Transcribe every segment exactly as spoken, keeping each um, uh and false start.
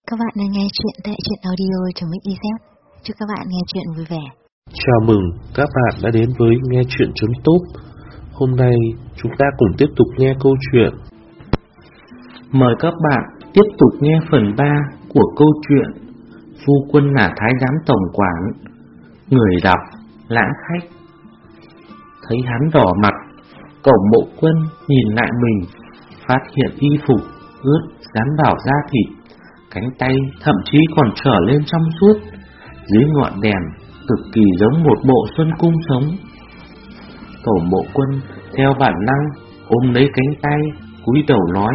Các bạn đang nghe chuyện tại truyện audio.mixyz. Chúc các bạn nghe chuyện vui vẻ. Chào mừng các bạn đã đến với nghe chuyện.top. Hôm nay chúng ta cùng tiếp tục nghe câu chuyện. Mời các bạn tiếp tục nghe phần ba của câu chuyện Phu quân là thái giám tổng quản. Người đọc Lãng Khách. Thấy hắn đỏ mặt, Cẩu Mộ Quân nhìn lại mình, phát hiện y phục ướt dán vào da thịt, cánh tay thậm chí còn trở lên trong suốt, dưới ngọn đèn cực kỳ giống một bộ xuân cung sống. Cẩu Mộ Quân theo bản năng ôm lấy cánh tay, cúi đầu nói: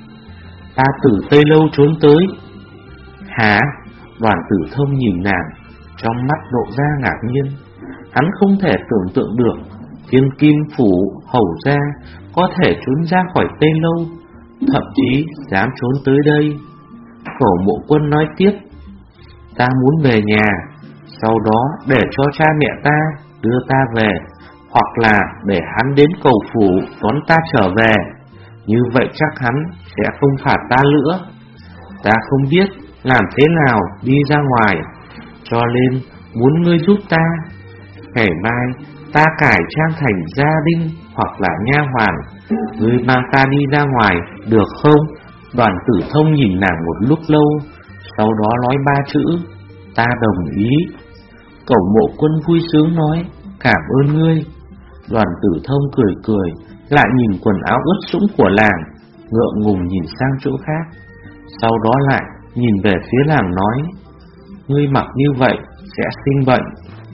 "Ta từ Tây Lâu trốn tới." "Hả?" Đoàn Tử Thông nhìn nàng, trong mắt lộ ra ngạc nhiên. Hắn không thể tưởng tượng được Thiên Kim Phủ Hầu gia có thể trốn ra khỏi Tây Lâu, thậm chí dám trốn tới đây. Cẩu Mộ Quân nói tiếp: "Ta muốn về nhà, sau đó để cho cha mẹ ta đưa ta về, hoặc là để hắn đến cầu phủ đón ta trở về. Như vậy chắc hắn sẽ không phạt ta nữa. Ta không biết làm thế nào đi ra ngoài, cho nên muốn ngươi giúp ta. Ngày mai ta cải trang thành gia đình hoặc là nha hoàn, ngươi mang ta đi ra ngoài được không?" Đoàn Tử Thông nhìn nàng một lúc lâu, sau đó nói ba chữ: "Ta đồng ý." Cẩu Mộ Quân vui sướng nói: "Cảm ơn ngươi." Đoàn Tử Thông cười cười, lại nhìn quần áo ướt sũng của nàng, ngượng ngùng nhìn sang chỗ khác. Sau đó lại nhìn về phía nàng nói: "Ngươi mặc như vậy sẽ sinh bệnh."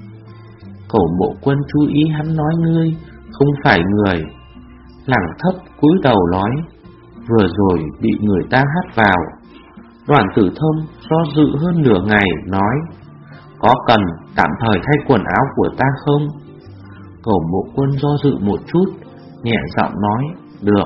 Cẩu Mộ Quân chú ý hắn nói ngươi, không phải người. Nàng thấp cúi đầu nói: "Vừa rồi bị người ta hắt vào." Đoàn Tử Thông do dự hơn nửa ngày nói: "Có cần tạm thời thay quần áo của ta không?" Cẩu Mộ Quân do dự một chút, nhẹ giọng nói: "Được."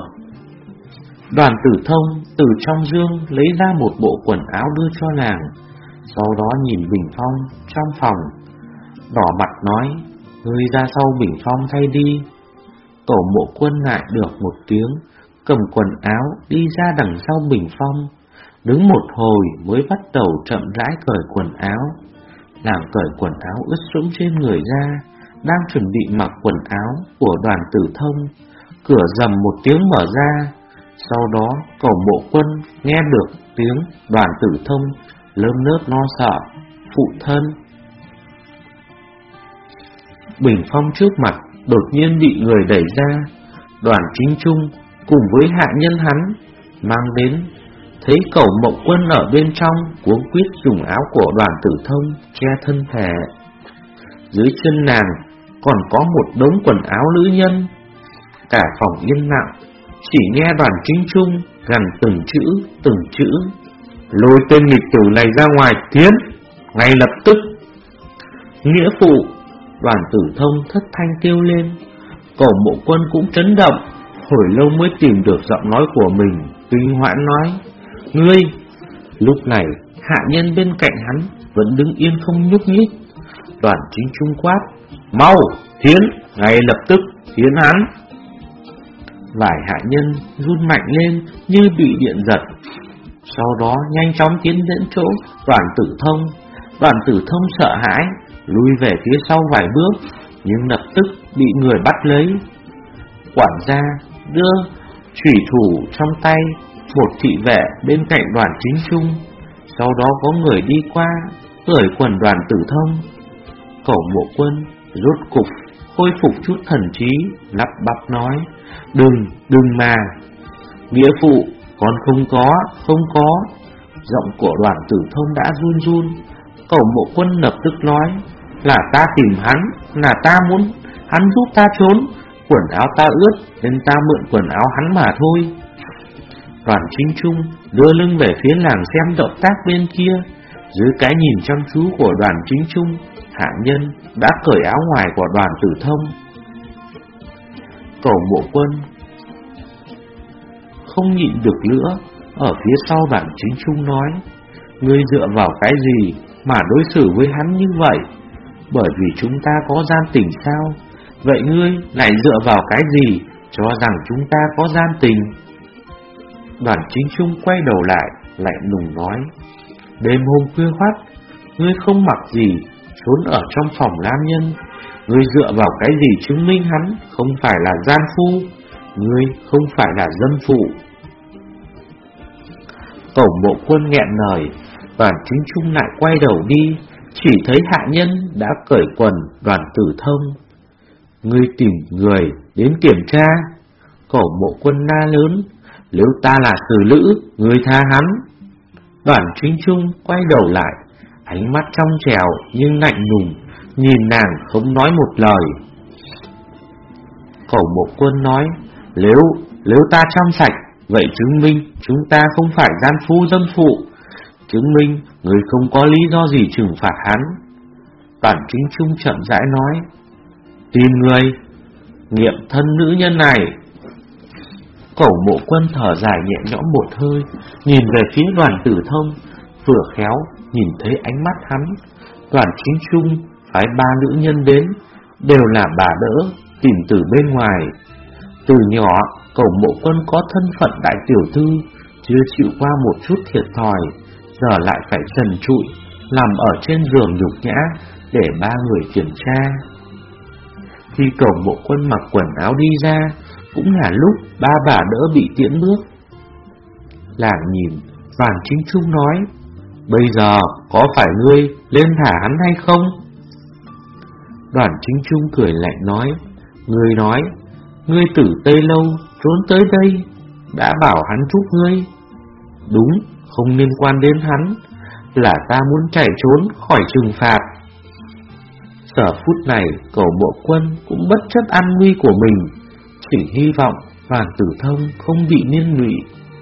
Đoàn Tử Thông từ trong dương lấy ra một bộ quần áo đưa cho nàng, sau đó nhìn bình phong trong phòng, đỏ mặt nói: "Ngươi ra sau bình phong thay đi." Cẩu Mộ Quân lại được một tiếng, cầm quần áo đi ra đằng sau bình phong, đứng một hồi mới bắt đầu chậm rãi cởi quần áo. Nàng cởi quần áo ướt sũng trên người ra, đang chuẩn bị mặc quần áo của Đoàn Tử Thông, cửa rầm một tiếng mở ra. Sau đó Cẩu Mộ Quân nghe được tiếng Đoàn Tử Thông lơm nớp lo sợ: "Phụ thân." Bình phong trước mặt đột nhiên bị người đẩy ra. Đoàn Chính Trung cùng với hạ nhân hắn mang đến, thấy Cẩu Mộ Quân ở bên trong, cuống quýt dùng áo của Đoàn Tử Thông che thân thể. Dưới chân nàng còn có một đống quần áo nữ nhân. Cả phòng yên lặng, chỉ nghe Đoàn Chính Trung gằn từng chữ từng chữ: "Lôi tên nghịch tử này ra ngoài, Thiến, ngay lập tức." "Nghĩa phụ!" Đoàn Tử Thông thất thanh kêu lên. Cẩu Mộ Quân cũng chấn động, hồi lâu mới tìm được giọng nói của mình, kinh hoãn nói: "Ngươi!" Lúc này hạ nhân bên cạnh hắn vẫn đứng yên không nhúc nhích. Đoàn Chính Trung quát: "Mau, Thiến, ngay lập tức thiến hắn!" Vài hạ nhân run mạnh lên như bị điện giật, sau đó nhanh chóng tiến đến chỗ Đoàn Tử Thông. Đoàn Tử Thông sợ hãi lùi về phía sau vài bước, nhưng lập tức bị người bắt lấy. Quản gia đưa chủy thủ trong tay một thị vệ bên cạnh Đoàn Chính Trung. Sau đó có người đi qua cởi quần Đoàn Tử Thông. Cẩu Mộ Quân rốt cục khôi phục chút thần trí, lắp bắp nói: "Đừng, đừng mà." "Nghĩa phụ, con không có, không có." Giọng của Đoàn Tử Thông đã run run. Cẩu Mộ Quân lập tức nói: "Là ta tìm hắn, là ta muốn hắn giúp ta trốn. Quần áo ta ướt nên ta mượn quần áo hắn mà thôi." Đoàn Chính Trung đưa lưng về phía nàng xem động tác bên kia. Dưới cái nhìn chăm chú của Đoàn Chính Trung, hạ nhân đã cởi áo ngoài của Đoàn Tử Thông. Cẩu Mộ Quân không nhịn được nữa, ở phía sau Đoàn Chính Trung nói: "Ngươi dựa vào cái gì mà đối xử với hắn như vậy? Bởi vì chúng ta có gian tình sao? Vậy ngươi lại dựa vào cái gì cho rằng chúng ta có gian tình?" Đoàn Chính Trung quay đầu lại, lạnh lùng nói: Đêm hôm khuya khoắt, ngươi không mặc gì, trốn ở trong phòng nam nhân. Ngươi dựa vào cái gì chứng minh hắn không phải là gian phu? Ngươi không phải là dâm phụ. Cẩu Mộ Quân nghẹn lời. Đoàn Chính Trung lại quay đầu đi, chỉ thấy hạ nhân đã cởi quần Đoàn Tử Thông. Ngươi tìm người đến kiểm tra. Cẩu Mộ Quân la lớn. Nếu ta là xử lữ, ngươi tha hắn. Đoàn Chính Trung quay đầu lại, ánh mắt trong trẻo nhưng lạnh lùng, nhìn nàng không nói một lời. Cẩu Mộ Quân nói, Nếu, nếu ta trong sạch, vậy chứng minh chúng ta không phải gian phu dâm phụ, chứng minh người không có lý do gì trừng phạt hắn. Đoàn Chính Trung chậm rãi nói, tìm người nghiệm thân nữ nhân này. Cẩu Mộ Quân thở dài nhẹ nhõm một hơi, nhìn về phía Đoàn Tử Thông, vừa khéo nhìn thấy ánh mắt hắn. Đoàn Chính Trung phái ba nữ nhân đến, đều là bà đỡ tìm từ bên ngoài. Từ nhỏ, Cẩu Mộ Quân có thân phận đại tiểu thư, chưa chịu qua một chút thiệt thòi, giờ lại phải trần trụi nằm ở trên giường nhục nhã để ba người kiểm tra. Khi Cẩu Mộ Quân mặc quần áo đi ra, cũng là lúc ba bà đỡ bị tiễn bước. Làng nhìn, Đoàn Chính Trung nói, bây giờ có phải ngươi lên thả hắn hay không? Đoàn Chính Trung cười lạnh nói, ngươi nói, ngươi từ Tây Lâu trốn tới đây, đã bảo hắn giúp ngươi. Đúng, không liên quan đến hắn, là ta muốn chạy trốn khỏi trừng phạt. Giờ phút này, Cẩu Mộ Quân cũng bất chấp an nguy của mình, chỉ hy vọng Đoàn Tử Thông không bị liên lụy.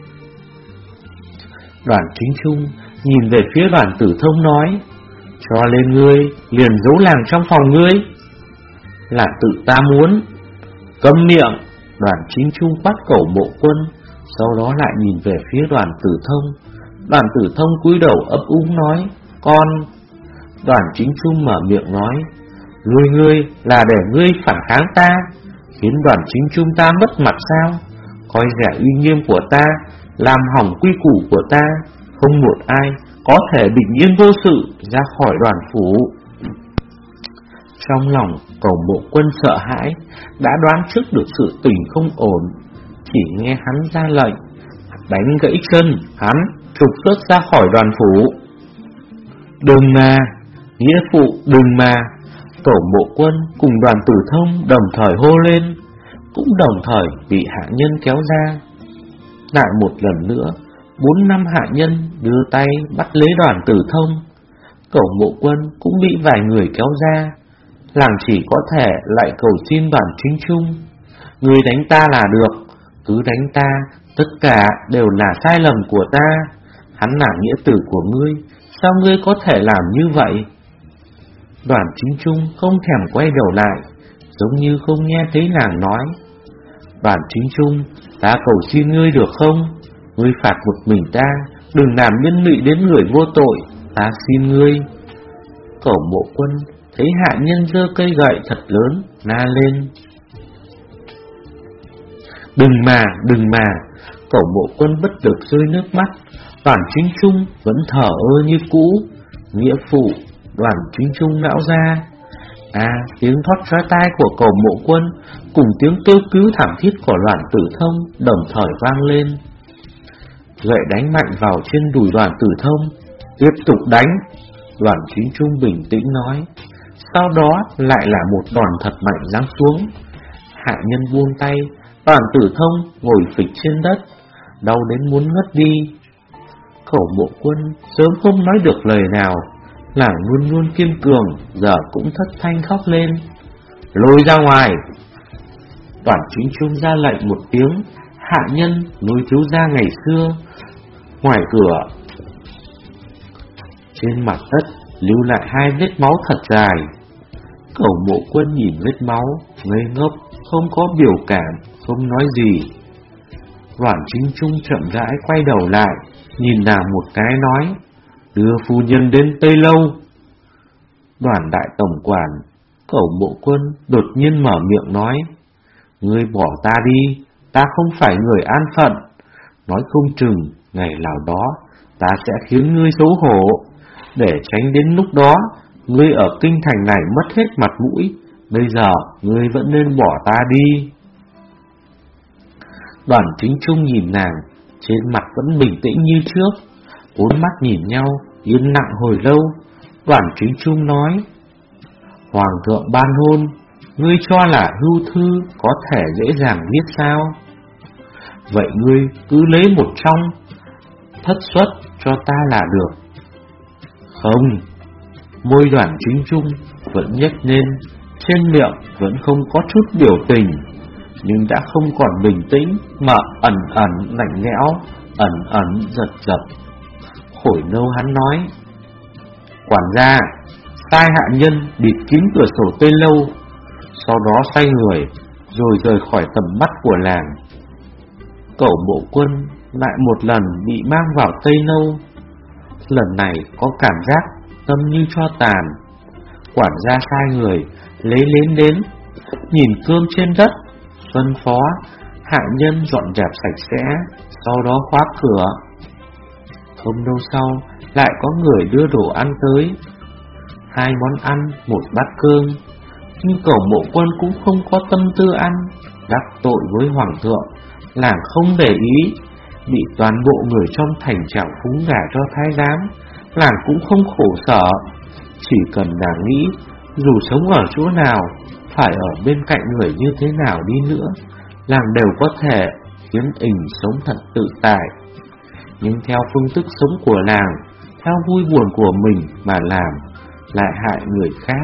Đoàn Chính Trung nhìn về phía Đoàn Tử Thông nói, cho lên ngươi liền giấu làng trong phòng ngươi, là tự ta muốn. Câm miệng! Đoàn Chính Trung bắt Cẩu Mộ Quân, sau đó lại nhìn về phía Đoàn Tử Thông. Đoàn Tử Thông cúi đầu ấp úng nói, con. Đoàn Chính Trung mở miệng nói, ngươi ngươi là để ngươi phản kháng ta, khiến Đoàn Chính Trung ta mất mặt sao? Coi rẻ uy nghiêm của ta, làm hỏng quy củ của ta, không một ai có thể bình yên vô sự ra khỏi đoàn phủ. Trong lòng Cẩu Mộ Quân sợ hãi, đã đoán trước được sự tình không ổn, chỉ nghe hắn ra lệnh, đánh gãy chân hắn, trục xuất ra khỏi đoàn phủ. Đừng mà, nghĩa phụ đừng mà! Cẩu Mộ Quân cùng Đoàn Tử Thông đồng thời hô lên, cũng đồng thời bị hạ nhân kéo ra. Lại một lần nữa, bốn năm hạ nhân đưa tay bắt lấy Đoàn Tử Thông. Cẩu Mộ Quân cũng bị vài người kéo ra. Làng chỉ có thể lại cầu xin Đoàn Chính Trung, ngươi đánh ta là được, cứ đánh ta, tất cả đều là sai lầm của ta. Hắn là nghĩa tử của ngươi, sao ngươi có thể làm như vậy? Đoàn Chính Trung không thèm quay đầu lại, giống như không nghe thấy nàng nói. Đoàn Chính Trung, ta cầu xin ngươi được không? Ngươi phạt một mình ta, đừng làm liên lụy đến người vô tội, ta xin ngươi. Cẩu Mộ Quân thấy hạ nhân giơ cây gậy thật lớn, la lên. Đừng mà, đừng mà! Cẩu Mộ Quân bất lực rơi nước mắt. Đoàn Chính Trung vẫn thở ơ như cũ. Nghĩa phụ, Đoàn Chính Trung lão ra. À, tiếng thoát ra tai của Cẩu Mộ Quân cùng tiếng kêu cứu thảm thiết của Đoàn Tử Thông đồng thời vang lên. Gậy đánh mạnh vào trên đùi Đoàn Tử Thông. Tiếp tục đánh! Đoàn Chính Trung bình tĩnh nói. Sau đó lại là một đòn thật mạnh giáng xuống. Hạ nhân buông tay, Đoàn Tử Thông ngồi phịch trên đất, đau đến muốn ngất đi. Cẩu Mộ Quân sớm không nói được lời nào, nàng luôn luôn kiên cường, giờ cũng thất thanh khóc lên. Lôi ra ngoài! Đoàn Chính Trung ra lệnh một tiếng, hạ nhân lôi thiếu gia ngày xưa. Ngoài cửa, trên mặt đất lưu lại hai vết máu thật dài. Cẩu Mộ Quân nhìn vết máu, ngây ngốc, không có biểu cảm, không nói gì. Đoàn Chính Trung chậm rãi quay đầu lại, nhìn nàng một cái nói, đưa phu nhân đến Tây Lâu. Đoàn đại tổng quản, Cẩu Mộ Quân đột nhiên mở miệng nói, ngươi bỏ ta đi, ta không phải người an phận. Nói không chừng, ngày nào đó, ta sẽ khiến ngươi xấu hổ. Để tránh đến lúc đó ngươi ở kinh thành này mất hết mặt mũi, bây giờ ngươi vẫn nên bỏ ta đi. Đoàn Chính Trung nhìn nàng, trên mặt vẫn bình tĩnh như trước. Bốn mắt nhìn nhau, yên lặng hồi lâu. Đoàn Chính Trung nói: Hoàng thượng ban hôn, ngươi cho là hưu thư có thể dễ dàng viết sao? Vậy ngươi cứ lấy một trong thất xuất cho ta là được. Không. Môi Đoàn Chính Trung vẫn nhếch lên, trên miệng vẫn không có chút biểu tình, nhưng đã không còn bình tĩnh mà ẩn ẩn lạnh lẽo, ẩn ẩn giật giật. Hồi lâu hắn nói: Quản gia, sai hạ nhân bịt kín cửa sổ Tây Lâu, sau đó xoay người rồi rời khỏi tầm mắt của làng. Cẩu Mộ Quân lại một lần bị mang vào Tây Lâu. Lần này có cảm giác tâm như cho tàn. Quản gia sai người lấy nến đến, nhìn cơm trên đất, phân phó hạ nhân dọn dẹp sạch sẽ, sau đó khóa cửa. Không lâu sau lại có người đưa đồ ăn tới, hai món ăn, một bát cơm. Nhưng Cẩu Mộ Quân cũng không có tâm tư ăn, đắc tội với hoàng thượng, làng không để ý, bị toàn bộ người trong thành trảo phúng gả cho thái giám, làng cũng không khổ sở. Chỉ cần nàng nghĩ, dù sống ở chỗ nào, phải ở bên cạnh người như thế nào đi nữa, làng đều có thể khiến ình sống thật tự tại. Nhưng theo phương thức sống của làng, theo vui buồn của mình mà làm, lại hại người khác.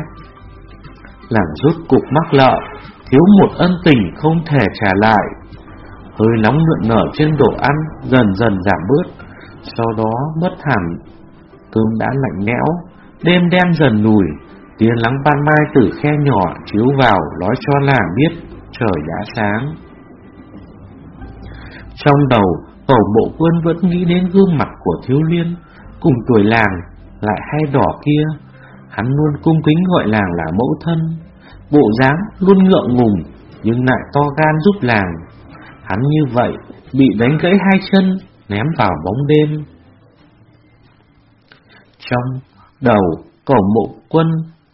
Làng rốt cục mắc nợ, thiếu một ân tình không thể trả lại. Hơi nóng nượn nở trên đồ ăn dần dần giảm bớt, sau đó mất hẳn. Cơm đã lạnh lẽo, đêm đen dần lùi, tia nắng ban mai từ khe nhỏ chiếu vào nói cho làng biết trời đã sáng. Trong đầu, Cẩu Mộ Quân vẫn nghĩ đến gương mặt của thiếu liên cùng tuổi làng lại hay đỏ kia. Hắn luôn cung kính gọi làng là mẫu thân, bộ dáng luôn ngượng ngùng nhưng lại to gan giúp làng. Hắn như vậy bị đánh gãy hai chân, ném vào bóng đêm. Trong đầu Cẩu Mộ Quân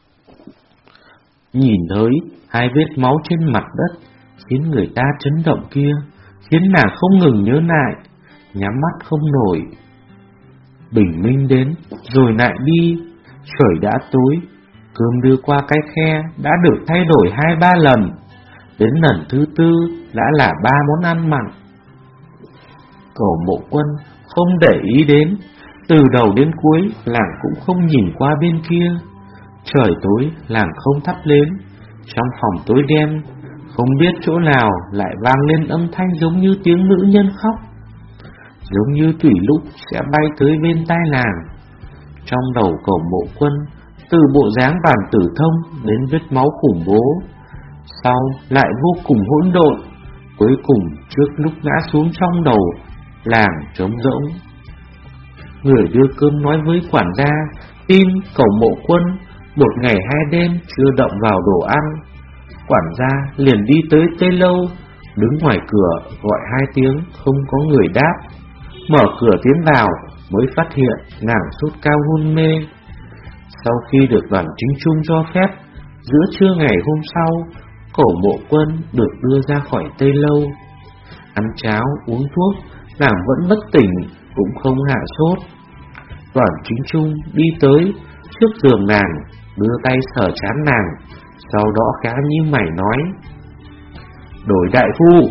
nhìn thấy hai vết máu trên mặt đất khiến người ta chấn động kia, khiến nàng không ngừng nhớ lại, nhắm mắt không nổi. Bình minh đến rồi lại đi, trời đã tối, cơm đưa qua cái khe đã được thay đổi hai ba lần, đến lần thứ tư đã là ba món ăn mặn. Cẩu Mộ Quân không để ý đến, từ đầu đến cuối làng cũng không nhìn qua bên kia. Trời tối làng không thắp nến, trong phòng tối đen, không biết chỗ nào lại vang lên âm thanh giống như tiếng nữ nhân khóc, giống như tùy lúc sẽ bay tới bên tai làng. Trong đầu Cẩu Mộ Quân, từ bộ dáng Bàn Tử Thông đến vết máu khủng bố, sau lại vô cùng hỗn độn, cuối cùng trước lúc ngã xuống trong đầu làng trống rỗng. Người đưa cơm nói với quản gia tin Cẩu Mộ Quân một ngày hai đêm chưa động vào đồ ăn. Quản gia liền đi tới Tây Lâu, đứng ngoài cửa gọi hai tiếng không có người đáp. Mở cửa tiến vào mới phát hiện nàng sốt cao hôn mê. Sau khi được Đoàn Chính Trung cho phép, giữa trưa ngày hôm sau, Cẩu Mộ Quân được đưa ra khỏi Tây Lâu. Ăn cháo uống thuốc, nàng vẫn bất tỉnh, cũng không hạ sốt. Đoàn Chính Trung đi tới trước giường nàng, đưa tay sờ trán nàng, sau đó khá như mày nói: Đổi đại phu.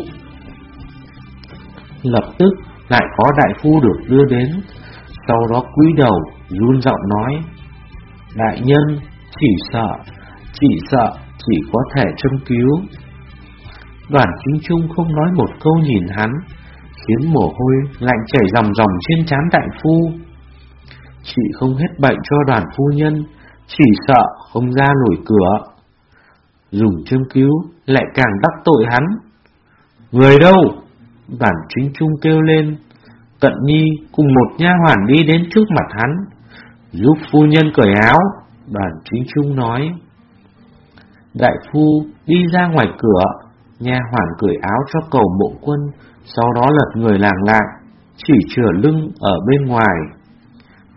Lập tức lại có đại phu được đưa đến, sau đó cúi đầu run giọng nói: Đại nhân, chỉ sợ, chỉ sợ chỉ có thể châm cứu. Đoàn Chính Trung không nói một câu nhìn hắn, khiến mồ hôi lạnh chảy ròng ròng trên trán đại phu. Chị không hết bệnh cho Đoàn phu nhân, chỉ sợ không ra nổi cửa. Dùng châm cứu lại càng đắc tội hắn. Người đâu? Đoàn Chính Trung kêu lên. Cận Nhi cùng một nha hoàn đi đến trước mặt hắn. Giúp phu nhân cởi áo. Đoàn Chính Trung nói. Đại phu đi ra ngoài cửa, nha hoàn cởi áo cho Cẩu Mộ Quân, sau đó lật người làng lại, chỉ chừa lưng ở bên ngoài.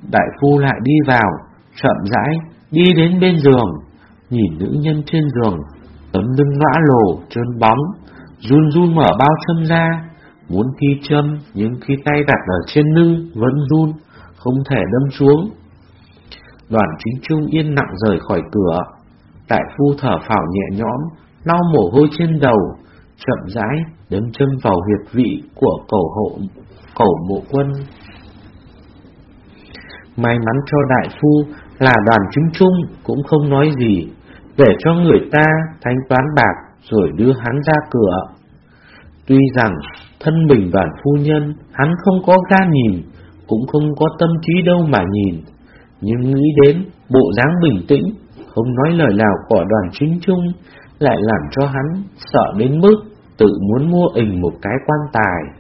Đại phu lại đi vào, chậm rãi đi đến bên giường, nhìn nữ nhân trên giường, tấm lưng lõa lồ, trơn bóng, run run mở bao châm ra, muốn thi châm nhưng khi tay đặt ở trên lưng vẫn run, không thể đâm xuống. Đoàn Chính Trung yên lặng rời khỏi cửa. Đại phu thở phào nhẹ nhõm, lau mồ hôi trên đầu, chậm rãi đâm châm vào huyệt vị của cẩu hộ cẩu Mộ Quân. May mắn cho đại phu là Đoàn Chính Trung cũng không nói gì, để cho người ta thanh toán bạc rồi đưa hắn ra cửa. Tuy rằng thân mình Đoàn phu nhân hắn không có gan nhìn, cũng không có tâm trí đâu mà nhìn, nhưng nghĩ đến bộ dáng bình tĩnh, không nói lời nào của Đoàn Chính Trung lại làm cho hắn sợ đến mức tự muốn mua ình một cái quan tài.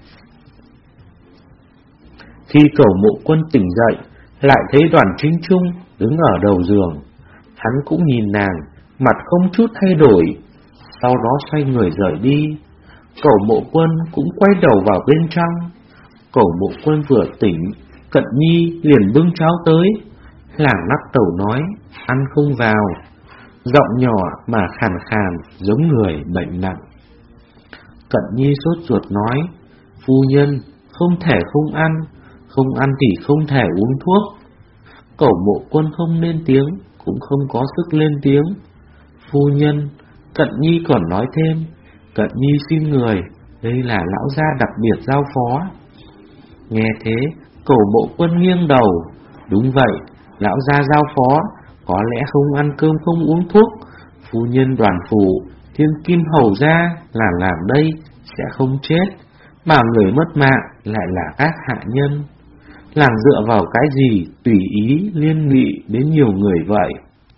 Khi cẩu Mộ Quân tỉnh dậy, lại thấy Đoàn Chính Trung đứng ở đầu giường. Hắn cũng nhìn nàng, mặt không chút thay đổi, sau đó xoay người rời đi. Cẩu Mộ Quân cũng quay đầu vào bên trong. Cẩu Mộ Quân vừa tỉnh, Cận Nhi liền bưng cháo tới. Làng lắc đầu nói, ăn không vào, giọng nhỏ mà khàn khàn giống người bệnh nặng. Cận Nhi sốt ruột nói, phu nhân, không thể không ăn, không ăn thì không thể uống thuốc. Cẩu Mộ Quân không lên tiếng, cũng không có sức lên tiếng. Phu nhân, Cận Nhi còn nói thêm, Cận Nhi xin người, đây là lão gia đặc biệt giao phó. Nghe thế, Cẩu Mộ Quân nghiêng đầu, đúng vậy, lão gia giao phó, có lẽ không ăn cơm không uống thuốc, phu nhân Đoàn phủ, thiên kim hầu gia là làm đây sẽ không chết, mà người mất mạng lại là các hạ nhân. Làng dựa vào cái gì tùy ý liên lụy đến nhiều người vậy?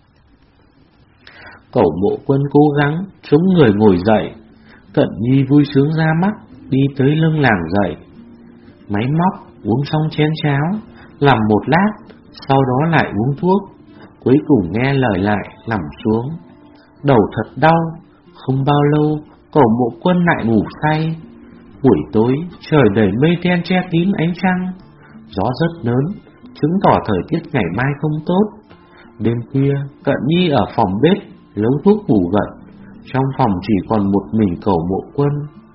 Cẩu Mộ Quân cố gắng chống người ngồi dậy. Cận Nhi vui sướng ra mắt, đi tới lưng làng dậy. Máy móc uống xong chén cháo, làm một lát, sau đó lại uống thuốc. Cuối cùng nghe lời lại nằm xuống. Đầu thật đau, không bao lâu Cẩu Mộ Quân lại ngủ say. Buổi tối trời đầy mây đen che kín ánh trăng, gió rất lớn, chứng tỏ thời tiết ngày mai không tốt. Đêm khuya, Cận Nhi ở phòng bếp nấu thuốc ngủ gật, trong phòng chỉ còn một mình Cẩu Mộ Quân.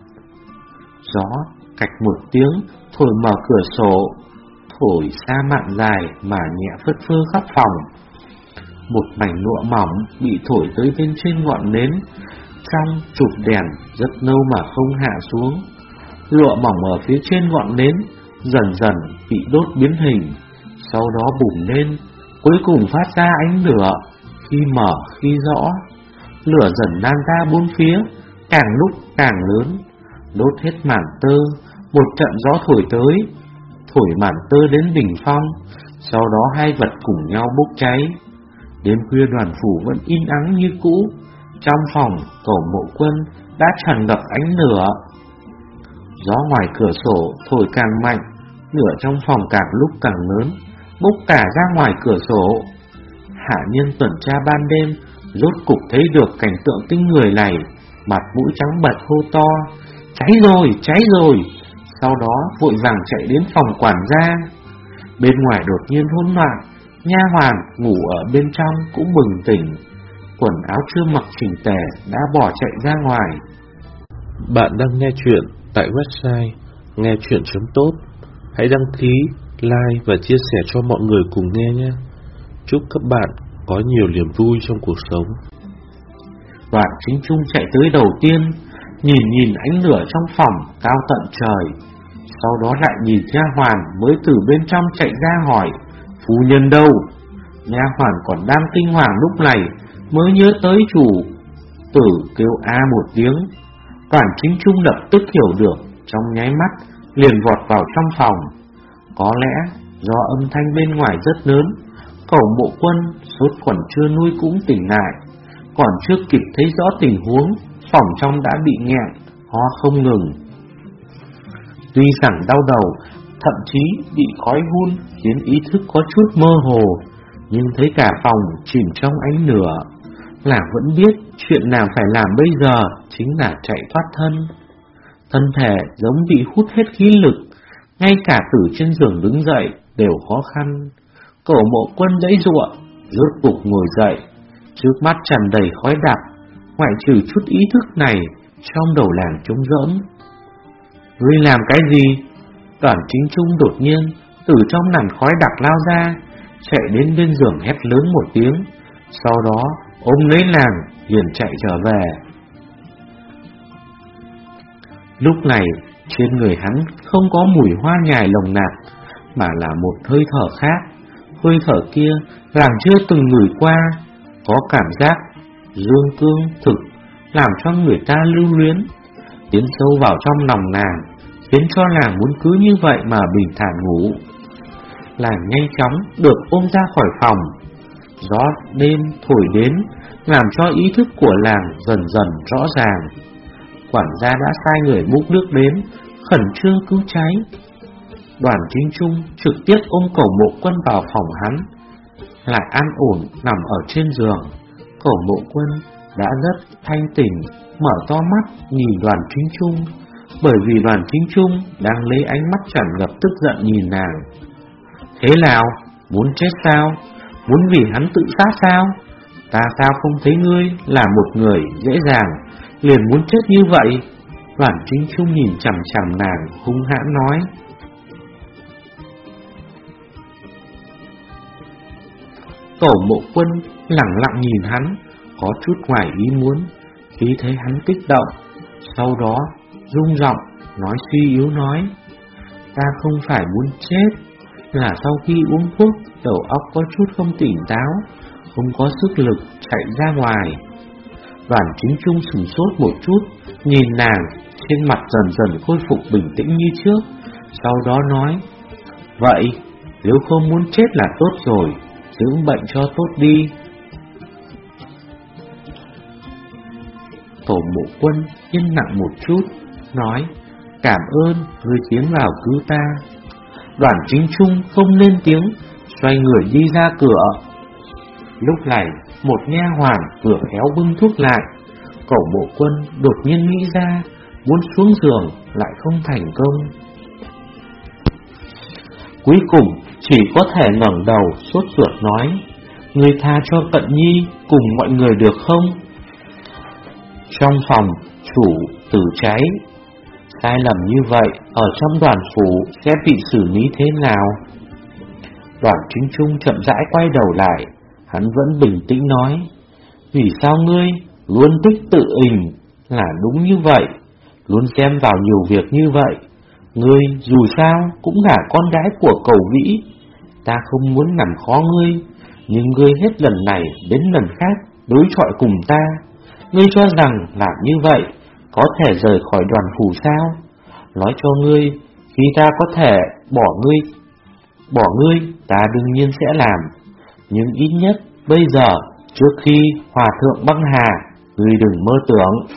Gió cạch một tiếng thổi mở cửa sổ, thổi xa mạn dài mà nhẹ phất phơ khắp phòng. Một mảnh lụa mỏng bị thổi tới bên trên ngọn nến, trong chụp đèn rất lâu mà không hạ xuống. Lụa mỏng ở phía trên ngọn nến dần dần bị đốt biến hình, sau đó bùng lên, cuối cùng phát ra ánh lửa, khi mở khi rõ. Lửa dần lan ra bốn phía, càng lúc càng lớn, đốt hết màn tơ. Một trận gió thổi tới, thổi màn tơ đến đỉnh phong, sau đó hai vật cùng nhau bốc cháy. Đêm khuya Đoàn phủ vẫn im ắng như cũ. Trong phòng Cẩu Mộ Quân đã tràn ngập ánh lửa. Gió ngoài cửa sổ thổi càng mạnh, lửa trong phòng càng lúc càng lớn, bốc cả ra ngoài cửa sổ. Hạ nhân tuần tra ban đêm rốt cục thấy được cảnh tượng kinh người này, mặt mũi trắng bệch hô to, cháy rồi, cháy rồi. Sau đó vội vàng chạy đến phòng quản gia. Bên ngoài đột nhiên hỗn loạn, nha hoàn ngủ ở bên trong cũng bừng tỉnh, quần áo chưa mặc chỉnh tề đã bỏ chạy ra ngoài. Bạn đang nghe chuyện tại website nghe chuyện chấm tốt. Hãy đăng ký, like và chia sẻ cho mọi người cùng nghe nhé. Chúc các bạn có nhiều niềm vui trong cuộc sống. Đoàn Chính Trung chạy tới đầu tiên, nhìn nhìn ánh lửa trong phòng cao tận trời, sau đó lại nhìn nha hoàn mới từ bên trong chạy ra hỏi, phu nhân đâu? Nha hoàn còn đang kinh hoàng lúc này mới nhớ tới chủ tử kêu a một tiếng. Đoàn Chính Trung lập tức hiểu được, trong nháy mắt liền vọt vào trong phòng. Có lẽ do âm thanh bên ngoài rất lớn, Cẩu Mộ Quân sốt khuẩn chưa nuôi cũng tỉnh lại, còn chưa kịp thấy rõ tình huống, phòng trong đã bị nghẹn, ho không ngừng. Tuy rằng đau đầu, thậm chí bị khói hun khiến ý thức có chút mơ hồ, nhưng thấy cả phòng chìm trong ánh lửa, nàng vẫn biết chuyện nàng phải làm bây giờ chính là chạy thoát thân. Thân thể giống bị hút hết khí lực, ngay cả từ trên giường đứng dậy đều khó khăn. Cổ Mộ Quân dãy giụa, rốt cục ngồi dậy, trước mắt tràn đầy khói đặc, ngoại trừ chút ý thức này, trong đầu làng trống rỗng. Ngươi làm cái gì? Đoàn Chính Trung đột nhiên từ trong làn khói đặc lao ra, chạy đến bên giường hét lớn một tiếng, sau đó ôm lấy làng liền chạy trở về. Lúc này trên người hắn không có mùi hoa nhài nồng nặc, mà là một hơi thở khác. Hơi thở kia làng chưa từng ngửi qua, có cảm giác dương cương thực, làm cho người ta lưu luyến, tiến sâu vào trong lòng nàng, khiến cho nàng muốn cứ như vậy mà bình thản ngủ. Làng nhanh chóng được ôm ra khỏi phòng. Gió đêm thổi đến, làm cho ý thức của làng dần dần rõ ràng. Quản gia đã sai người múc nước đến, khẩn trương cứu cháy. Đoàn Chính Trung trực tiếp ôm Cổ Mộ Quân vào phòng hắn, lại an ổn nằm ở trên giường. Cổ Mộ Quân đã rất thanh tỉnh, mở to mắt nhìn Đoàn Chính Trung, bởi vì Đoàn Chính Trung đang lấy ánh mắt tràn ngập tức giận nhìn nàng. Thế nào? Muốn chết sao? Muốn vì hắn tự sát sao? Ta sao không thấy ngươi là một người dễ dàng liền muốn chết như vậy? Đoàn Chính Trung nhìn chằm chằm nàng hung hãn nói. Cổ Mộ Quân lặng lặng nhìn hắn, có chút ngoài ý muốn khi thấy hắn kích động, sau đó rung giọng nói suy yếu nói: Ta không phải muốn chết, là sau khi uống thuốc đầu óc có chút không tỉnh táo, không có sức lực chạy ra ngoài. Đoàn Chính Trung sửng sốt một chút, nhìn nàng, trên mặt dần dần khôi phục bình tĩnh như trước, sau đó nói: Vậy nếu không muốn chết là tốt rồi, dưỡng bệnh cho tốt đi. Cổ Mộ Quân yên lặng một chút, nói: Cảm ơn ngươi tiến vào cứu ta. Đoàn Chính Trung không lên tiếng, xoay người đi ra cửa. Lúc này một nha hoàn vừa khéo bưng thuốc lại. Cổ Mộ Quân đột nhiên nghĩ ra muốn xuống giường lại không thành công, cuối cùng chỉ có thể ngẩng đầu sốt ruột nói: Ngươi tha cho Cận Nhi cùng mọi người được không? Trong phòng chủ tử cháy, sai lầm như vậy ở trong đoàn phủ sẽ bị xử lý thế nào? Đoàn Chính Trung chậm rãi quay đầu lại, hắn vẫn bình tĩnh nói: Vì sao ngươi luôn thích tự ình? Là đúng như vậy, luôn xem vào nhiều việc như vậy. Ngươi dù sao cũng là con gái của Cầu Vĩ, ta không muốn làm khó ngươi, nhưng ngươi hết lần này đến lần khác đối chọi cùng ta. Ngươi cho rằng làm như vậy có thể rời khỏi đoàn phủ sao? Nói cho ngươi, khi ta có thể bỏ ngươi, bỏ ngươi, ta đương nhiên sẽ làm. Nhưng ít nhất bây giờ, trước khi Hòa Thượng băng hà, ngươi đừng mơ tưởng.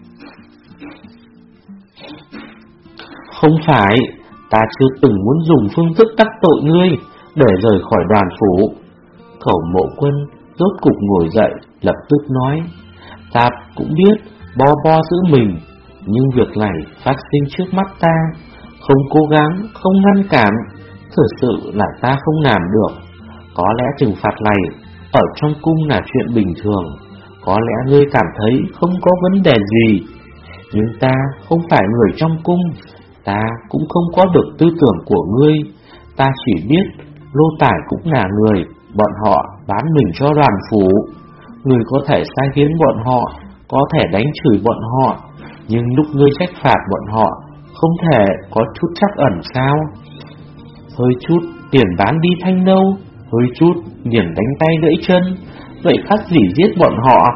Không phải, ta chưa từng muốn dùng phương thức đắc tội ngươi để rời khỏi đoàn phủ. Cổ Mộ Quân rốt cục ngồi dậy, lập tức nói: Ta cũng biết bo bo giữ mình, nhưng việc này phát sinh trước mắt ta, không cố gắng, không ngăn cản, thực sự là ta không làm được. Có lẽ trừng phạt này ở trong cung là chuyện bình thường, có lẽ ngươi cảm thấy không có vấn đề gì, nhưng ta không phải người trong cung, ta cũng không có được tư tưởng của ngươi. Ta chỉ biết Lô Tải cũng là người, bọn họ bán mình cho đoàn phủ. Ngươi có thể sai khiến bọn họ, có thể đánh chửi bọn họ, nhưng lúc ngươi trách phạt bọn họ, không thể có chút trắc ẩn sao? Hơi chút tiền bán đi thanh nâu, hơi chút liền đánh tay gãy chân, vậy khác gì giết bọn họ?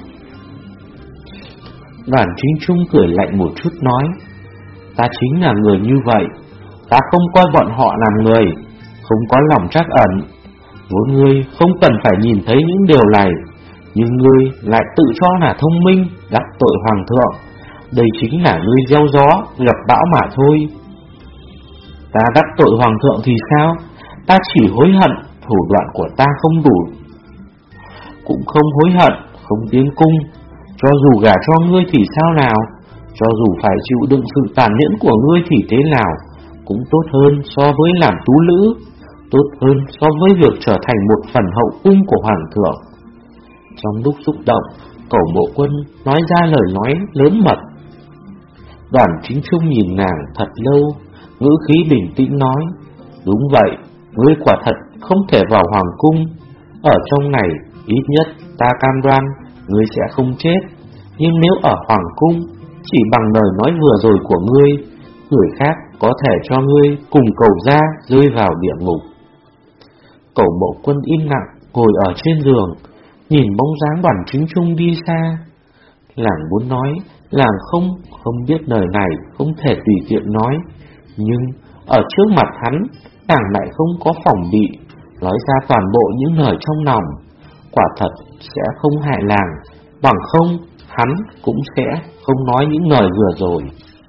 Đoàn Chính Trung cười lạnh một chút nói: Ta chính là người như vậy, ta không coi bọn họ làm người, không có lòng trắc ẩn. Vốn ngươi không cần phải nhìn thấy những điều này, nhưng ngươi lại tự cho là thông minh, đắc tội hoàng thượng. Đây chính là ngươi gieo gió, gặp bão mà thôi. Ta đắc tội hoàng thượng thì sao? Ta chỉ hối hận thủ đoạn của ta không đủ, cũng không hối hận không tiến cung. Cho dù gả cho ngươi thì sao nào? Cho dù phải chịu đựng sự tàn nhẫn của ngươi thì thế nào? Cũng tốt hơn so với làm tú lữ. tốt hơn so với việc trở thành một phần hậu cung của hoàng thượng. Trong lúc xúc động, Cẩu Mộ Quân nói ra lời nói lớn mật. Đoàn Chính Trung nhìn nàng thật lâu, ngữ khí bình tĩnh nói: đúng vậy, ngươi quả thật không thể vào hoàng cung. Ở trong này, ít nhất ta cam đoan ngươi sẽ không chết. Nhưng nếu ở hoàng cung, chỉ bằng lời nói vừa rồi của ngươi, người khác có thể cho ngươi cùng Cẩu gia rơi vào địa ngục. Cẩu Mộ Quân im lặng ngồi ở trên giường, nhìn bóng dáng Đoàn Chính Trung đi xa. Làng muốn nói, làng không không biết lời này không thể tùy tiện nói, nhưng ở trước mặt hắn, làng lại không có phòng bị, nói ra toàn bộ những lời trong lòng. Quả thật sẽ không hại làng, bằng không hắn cũng sẽ không nói những lời vừa rồi.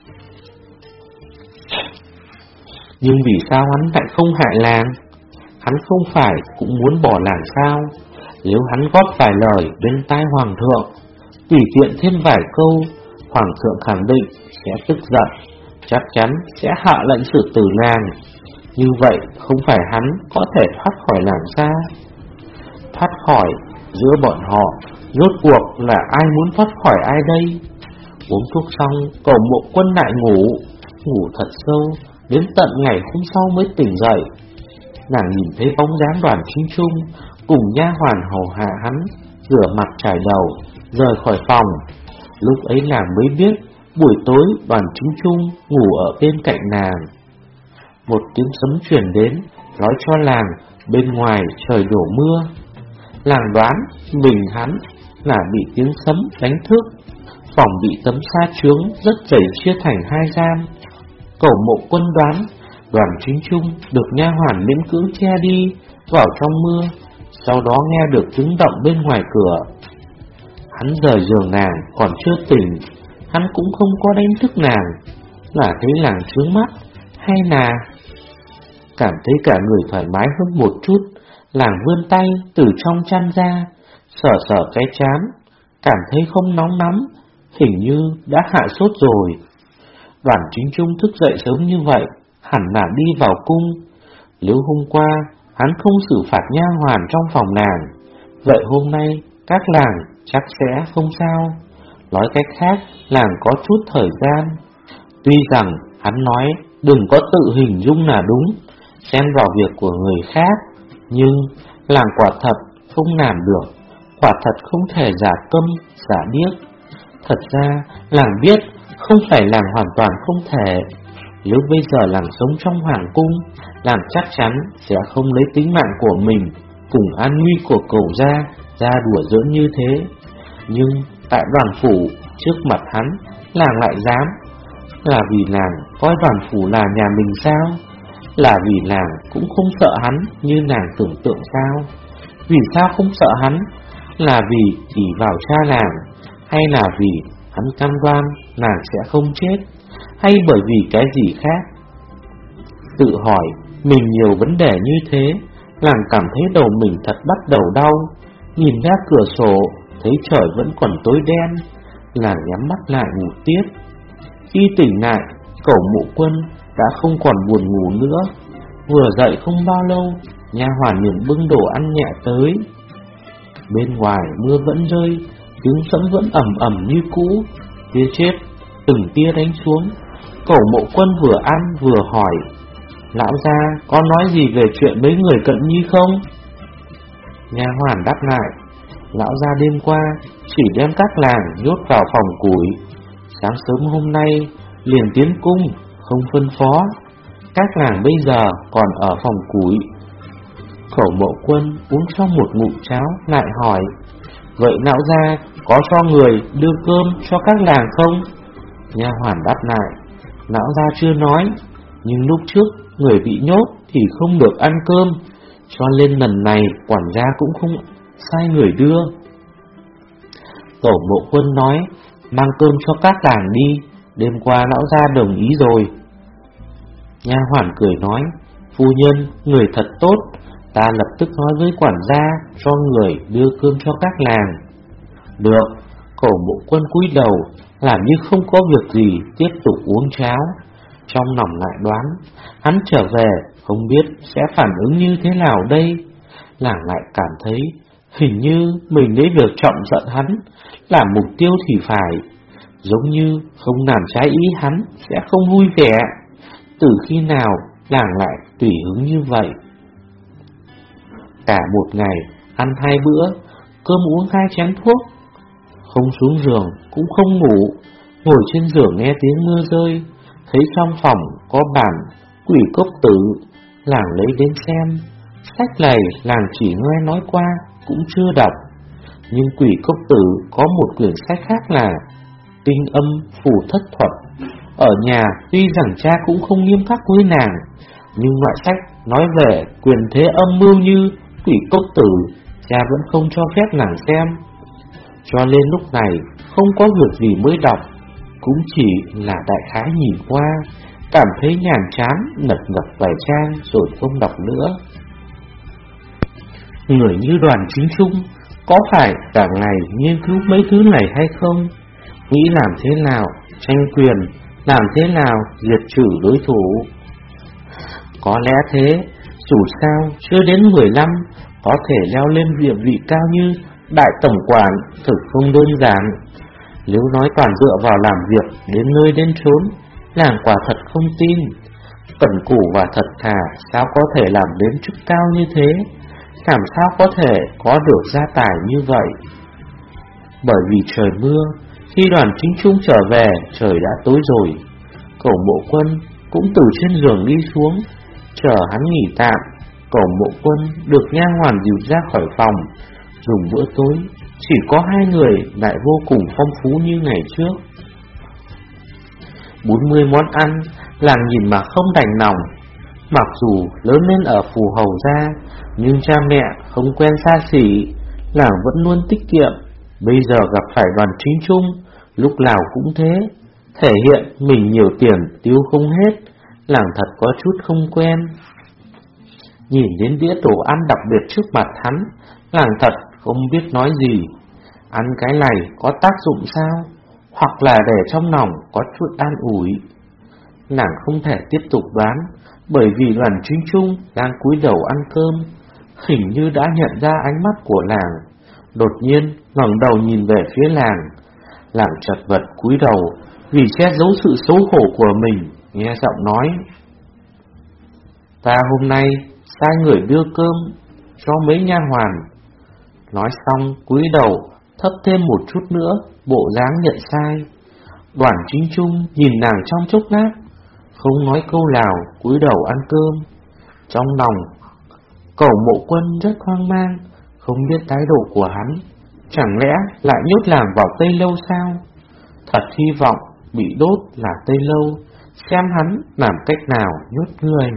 Nhưng vì sao hắn lại không hại làng? Hắn không phải cũng muốn bỏ làng sao? Nếu hắn góp vài lời bên tai hoàng thượng, tùy tiện thêm vài câu, hoàng thượng khẳng định sẽ tức giận, chắc chắn sẽ hạ lệnh xử tử làng. Như vậy không phải hắn có thể thoát khỏi làng sao? Thoát khỏi giữa bọn họ, rốt cuộc là ai muốn thoát khỏi ai đây? Uống thuốc xong, Cẩu Mộ Quân lại ngủ, ngủ thật sâu, đến tận ngày hôm sau mới tỉnh dậy. Nàng nhìn thấy bóng dáng Đoàn Chính Trung cùng nha hoàn hầu hạ hắn, rửa mặt chải đầu, rời khỏi phòng. Lúc ấy nàng mới biết buổi tối Đoàn Chính Trung ngủ ở bên cạnh nàng. Một tiếng sấm truyền đến, nói cho làng bên ngoài trời đổ mưa. Làng đoán mình hắn là bị tiếng sấm đánh thức. Phòng bị tấm sa chướng rất dày chia thành hai gian. Cẩu Mộ Quân đoán Đoàn Chính Trung được nha hoàn miễn cưỡng che đi vào trong mưa, sau đó nghe được tiếng động bên ngoài cửa. Hắn rời giường nàng còn chưa tỉnh, hắn cũng không có đánh thức nàng, là thấy làng trướng mắt hay là cảm thấy cả người thoải mái hơn một chút. Làng vươn tay từ trong chăn ra, sờ sờ cái trán, cảm thấy không nóng lắm, hình như đã hạ sốt rồi. Đoàn Chính Trung thức dậy sớm như vậy, hẳn là đi vào cung. Nếu hôm qua hắn không xử phạt nha hoàn trong phòng nàng, vậy hôm nay các làng chắc sẽ không sao. Nói cách khác, làng có chút thời gian. Tuy rằng hắn nói đừng có tự hình dung là đúng, xen vào việc của người khác, nhưng làng quả thật không làm được, quả thật không thể giả câm, giả điếc. Thật ra, làng biết không phải làng hoàn toàn không thể. Nếu bây giờ làng sống trong hoàng cung, làng chắc chắn sẽ không lấy tính mạng của mình cùng an nguy của Cẩu gia ra đùa giỡn như thế. Nhưng tại Đoàn phủ, trước mặt hắn, làng lại dám. Là vì làng coi Đoàn phủ là nhà mình sao? Là vì làng cũng không sợ hắn như nàng tưởng tượng sao? Vì sao không sợ hắn? Là vì chỉ vào cha làng, hay là vì hắn cam đoan nàng sẽ không chết, hay bởi vì cái gì khác? Tự hỏi mình nhiều vấn đề như thế, làng cảm thấy đầu mình thật bắt đầu đau. Nhìn ra cửa sổ, thấy trời vẫn còn tối đen, làng nhắm mắt lại ngủ tiếp. Khi tỉnh lại, Cẩu Mộ Quân đã không còn buồn ngủ nữa. Vừa dậy không bao lâu, nha hoàn liền bưng đồ ăn nhẹ tới. Bên ngoài mưa vẫn rơi, tiếng sấm vẫn ầm ầm như cũ. Tia chết từng tia đánh xuống. Cẩu Mộ Quân vừa ăn vừa hỏi: lão gia có nói gì về chuyện mấy người Cận Nhi không? Nha hoàn đáp lại: lão gia đêm qua chỉ đem các làng nhốt vào phòng củi, sáng sớm hôm nay liền tiến cung, không phân phó. Các làng bây giờ còn ở phòng củi. Cẩu Mộ Quân uống xong một ngụm cháo lại hỏi: vậy lão gia có cho người đưa cơm cho các làng không? Nha hoàn đáp lại: lão gia chưa nói, nhưng lúc trước người bị nhốt thì không được ăn cơm, cho nên lần này quản gia cũng không sai người đưa. Cẩu Mộ Quân nói: mang cơm cho các làng đi, đêm qua lão gia đồng ý rồi. Nha hoàn cười nói: phu nhân, người thật tốt, ta lập tức nói với quản gia cho người đưa cơm cho các làng. Được. Cẩu Mộ Quân cúi đầu, làm như không có việc gì, tiếp tục uống cháo. Trong lòng lại đoán, hắn trở về Không biết sẽ phản ứng như thế nào đây. Làng lại cảm thấy hình như mình lấy việc chọc giận hắn làm mục tiêu thì phải, giống như không làm trái ý hắn sẽ không vui vẻ. Từ khi nào làng lại tùy hứng như vậy? Cả một ngày ăn hai bữa, cơm uống hai chén thuốc, không xuống giường cũng không ngủ, ngồi trên giường nghe tiếng mưa rơi. Thấy trong phòng có bản Quỷ Cốc Tử, làng lấy đến xem. Sách này làng chỉ nghe nói qua, cũng chưa đọc. Nhưng Quỷ Cốc Tử có một quyển sách khác là Kinh Âm Phù Thất Thuật. Ở nhà tuy rằng cha cũng không nghiêm khắc với nàng, nhưng loại sách nói về quyền thế âm mưu như Quỷ Cốc Tử, cha vẫn không cho phép nàng xem. Cho nên lúc này không có việc gì mới đọc, cũng chỉ là đại khái nhìn qua, cảm thấy nhàm chán, lật ngập vài trang rồi không đọc nữa. Người như Đoàn Chính Trung có phải cả ngày nghiên cứu mấy thứ này hay không? Nghĩ làm thế nào tranh quyền, làm thế nào diệt trừ đối thủ. Có lẽ thế, dù sao chưa đến mười năm có thể leo lên địa vị cao như đại tổng quản thực không đơn giản. Nếu nói toàn dựa vào làm việc đến nơi đến chốn, làng quả thật không tin. Cẩn cù và thật thà sao có thể làm đến chức cao như thế, làm sao có thể có được gia tài như vậy. Bởi vì trời mưa, khi Đoàn Chính Trung trở về trời đã tối rồi. Cẩu Mộ Quân cũng từ trên giường đi xuống, chờ hắn nghỉ tạm. Cẩu Mộ Quân được nha hoàn dìu ra khỏi phòng. Dùng bữa tối chỉ có hai người lại vô cùng phong phú như ngày trước. Bốn mươi món ăn, làng nhìn mà không đành lòng. Mặc dù lớn lên ở Phù Hầu gia, nhưng cha mẹ không quen xa xỉ, làng vẫn luôn tiết kiệm. Bây giờ gặp phải Đoàn Chính Trung, lúc nào cũng thế, thể hiện mình nhiều tiền tiêu không hết, làng thật có chút không quen. Nhìn đến đĩa đồ ăn đặc biệt trước mặt hắn, làng thật không biết nói gì. Ăn cái này có tác dụng sao? Hoặc là để trong lòng có chút an ủi. Nàng không thể tiếp tục đoán, bởi vì Đoàn Chính Trung đang cúi đầu ăn cơm, hình như đã nhận ra ánh mắt của làng. Đột nhiên ngẩng đầu nhìn về phía làng. Làng chật vật cúi đầu vì che giấu sự xấu hổ của mình, nghe giọng nói: "Ta hôm nay sai người đưa cơm cho mấy nha hoàn." Nói xong cúi đầu thấp thêm một chút nữa, bộ dáng nhận sai. Đoàn Chính Trung nhìn nàng trong chốc lát, không nói câu nào, cúi đầu ăn cơm. Trong lòng Cẩu Mộ Quân rất hoang mang, không biết thái độ của hắn, chẳng lẽ lại nhốt làng vào Tây Lâu sao? Thật hy vọng bị đốt là Tây Lâu, xem hắn làm cách nào nhốt người.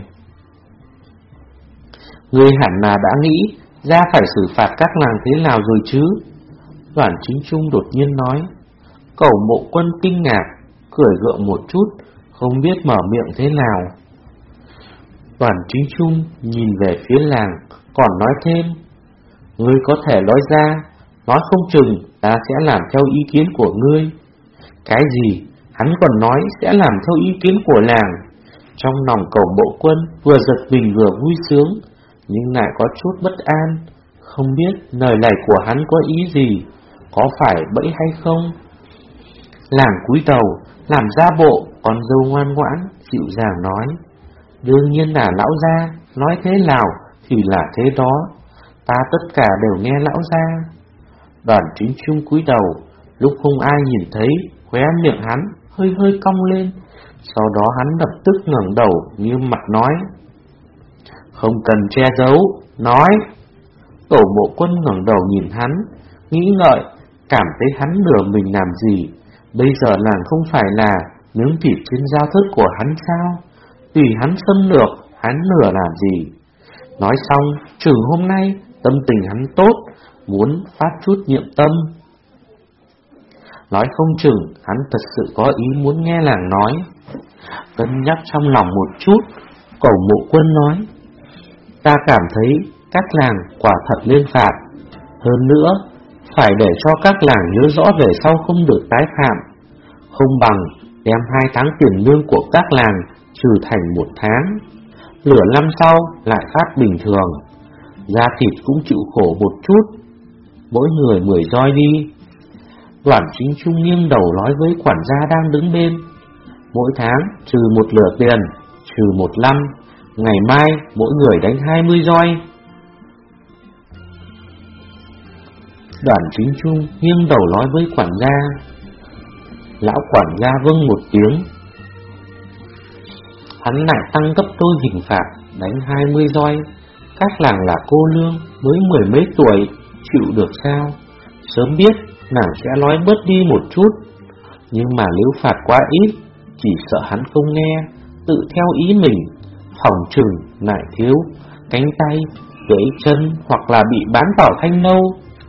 Người hẳn là đã nghĩ ra phải xử phạt các làng thế nào rồi chứ? Đoàn Chính Trung đột nhiên nói. Cẩu Mộ Quân kinh ngạc, cười gượng một chút, không biết mở miệng thế nào. Đoàn Chính Trung nhìn về phía làng, còn nói thêm: "Ngươi có thể nói ra, nói không chừng ta sẽ làm theo ý kiến của ngươi." Cái gì? Hắn còn nói sẽ làm theo ý kiến của làng. Trong lòng Cẩu Mộ Quân vừa giật mình vừa vui sướng, nhưng lại có chút bất an, không biết lời này của hắn có ý gì, có phải bẫy hay không. Làng cúi đầu, làm ra bộ con dâu ngoan ngoãn, dịu dàng nói: "Đương nhiên là lão gia, nói thế nào thì là thế đó, ta tất cả đều nghe lão gia." Đoàn Chính Trung cúi đầu, lúc không ai nhìn thấy, khóe miệng hắn hơi hơi cong lên. Sau đó hắn lập tức ngẩng đầu như mặt nói: "Không cần che giấu, nói." Cẩu Mộ Quân ngẩng đầu nhìn hắn, nghĩ ngợi, cảm thấy hắn lừa mình làm gì. Bây giờ làng không phải là nướng thịt trên dao thớt của hắn sao? Tùy hắn xâm lược, hắn lừa làm gì? Nói xong, chừng hôm nay tâm tình hắn tốt, muốn phát chút nhiệm tâm. Nói không chừng hắn thật sự có ý muốn nghe làng nói. Cân nhắc trong lòng một chút, Cẩu Mộ Quân nói: "Ta cảm thấy các làng quả thật nên phạt. Hơn nữa, phải để cho các làng nhớ rõ về sau không được tái phạm. Không bằng đem hai tháng tiền lương của các làng trừ thành một tháng. Lửa năm sau lại phát bình thường, da thịt cũng chịu khổ một chút, mỗi người mười roi đi. Đoàn Chính Trung nghiêng đầu nói với quản gia đang đứng bên: mỗi tháng trừ một lửa tiền, trừ một năm, ngày mai mỗi người đánh hai mươi roi. Đoàn Chính Trung nghiêng đầu nói với quản gia. Lão quản gia vâng một tiếng. Hắn lại tăng gấp đôi hình phạt, đánh hai mươi roi. Các làng là cô nương mới mười mấy tuổi, chịu được sao? Sớm biết nàng sẽ nói bớt đi một chút, nhưng mà nếu phạt quá ít, chỉ sợ hắn không nghe, tự theo ý mình, phòng chừng lại thiếu cánh tay, gãy chân hoặc là bị bán vào thanh nâu.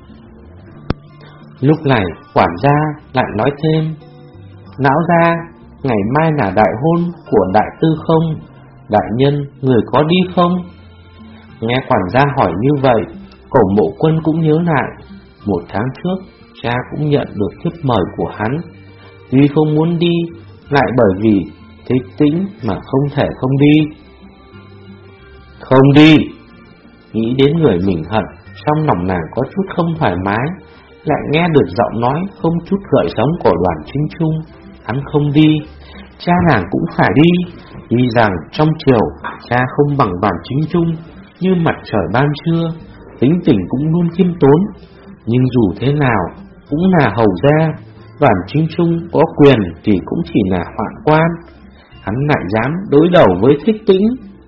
Lúc này quản gia lại nói thêm: lão gia, ngày mai là đại hôn của đại tư không? Đại nhân, người có đi không? Nghe quản gia hỏi như vậy, Cổ Mộ Quân cũng nhớ lại. Một tháng trước, cha cũng nhận được thiếp mời của hắn. Tuy không muốn đi, lại bởi vì Thích Tĩnh mà không thể không đi. Không đi! Nghĩ đến người mình hận, trong lòng nàng có chút không thoải mái. Lại nghe được giọng nói không chút gợn sóng của Đoàn Chính Trung. Hắn không đi, cha nàng cũng phải đi. Tuy rằng trong triều cha không bằng Đoàn Chính Trung, như mặt trời ban trưa, tính tình cũng luôn khiêm tốn, nhưng dù thế nào cũng là hầu gia. Đoàn Chính Trung có quyền thì cũng chỉ là hoạn quan, hắn lại dám đối đầu với Thích Tĩnh.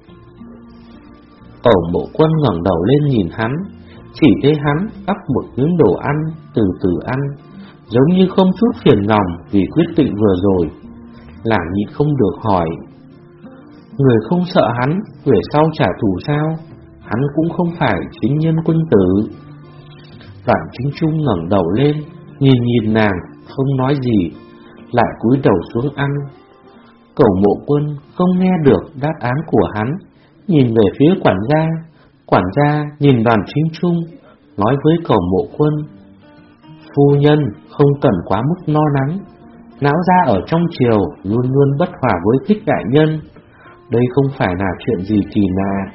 Cổ Mộ Quân ngẩng đầu lên nhìn hắn, chỉ thấy hắn gắp một miếng đồ ăn, từ từ ăn, giống như không chút phiền lòng vì quyết định vừa rồi. Nàng nhịn không được hỏi: người không sợ hắn về sau trả thù sao? Hắn cũng không phải chính nhân quân tử. Đoàn Chính Trung ngẩng đầu lên, nhìn nhìn nàng, không nói gì, lại cúi đầu xuống ăn. Cổ Mộ Quân không nghe được đáp án của hắn, nhìn về phía quản gia. Quản gia nhìn Đoàn Chính Trung, nói với Cổ Mộ Quân: phu nhân không cần quá mức lo lắng, lão gia ở trong triều luôn luôn bất hòa với Thích đại nhân, đây không phải là chuyện gì kỳ lạ.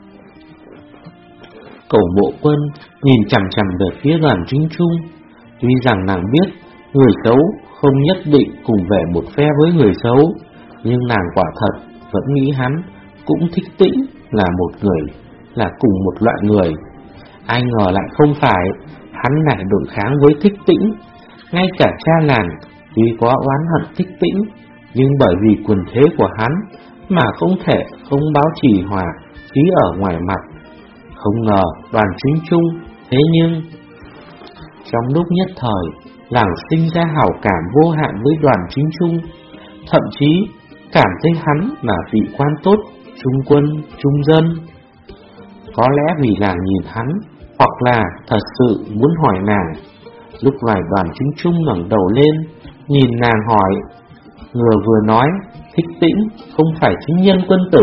Cổ Mộ Quân nhìn chằm chằm về phía Đoàn Chính Trung. Tuy rằng nàng biết người xấu không nhất định cùng về một phe với người xấu, nhưng nàng quả thật vẫn nghĩ hắn cũng Thích Tĩnh là một người, là cùng một loại người. Ai ngờ lại không phải, hắn lại đối kháng với Thích Tĩnh. Ngay cả cha nàng tuy có oán hận Thích Tĩnh, nhưng bởi vì quyền thế của hắn mà không thể không báo trì hòa khí ở ngoài mặt. Không ngờ Đoàn Chính Trung thế nhưng trong lúc nhất thời, nàng sinh ra hảo cảm vô hạn với Đoàn Chính Trung, thậm chí cảm thấy hắn là vị quan tốt, trung quân, trung dân. Có lẽ vì nàng nhìn hắn, hoặc là thật sự muốn hỏi nàng. Lúc này Đoàn Chính Trung ngẩng đầu lên, nhìn nàng hỏi: người vừa nói Thích Tĩnh không phải chính nhân quân tử?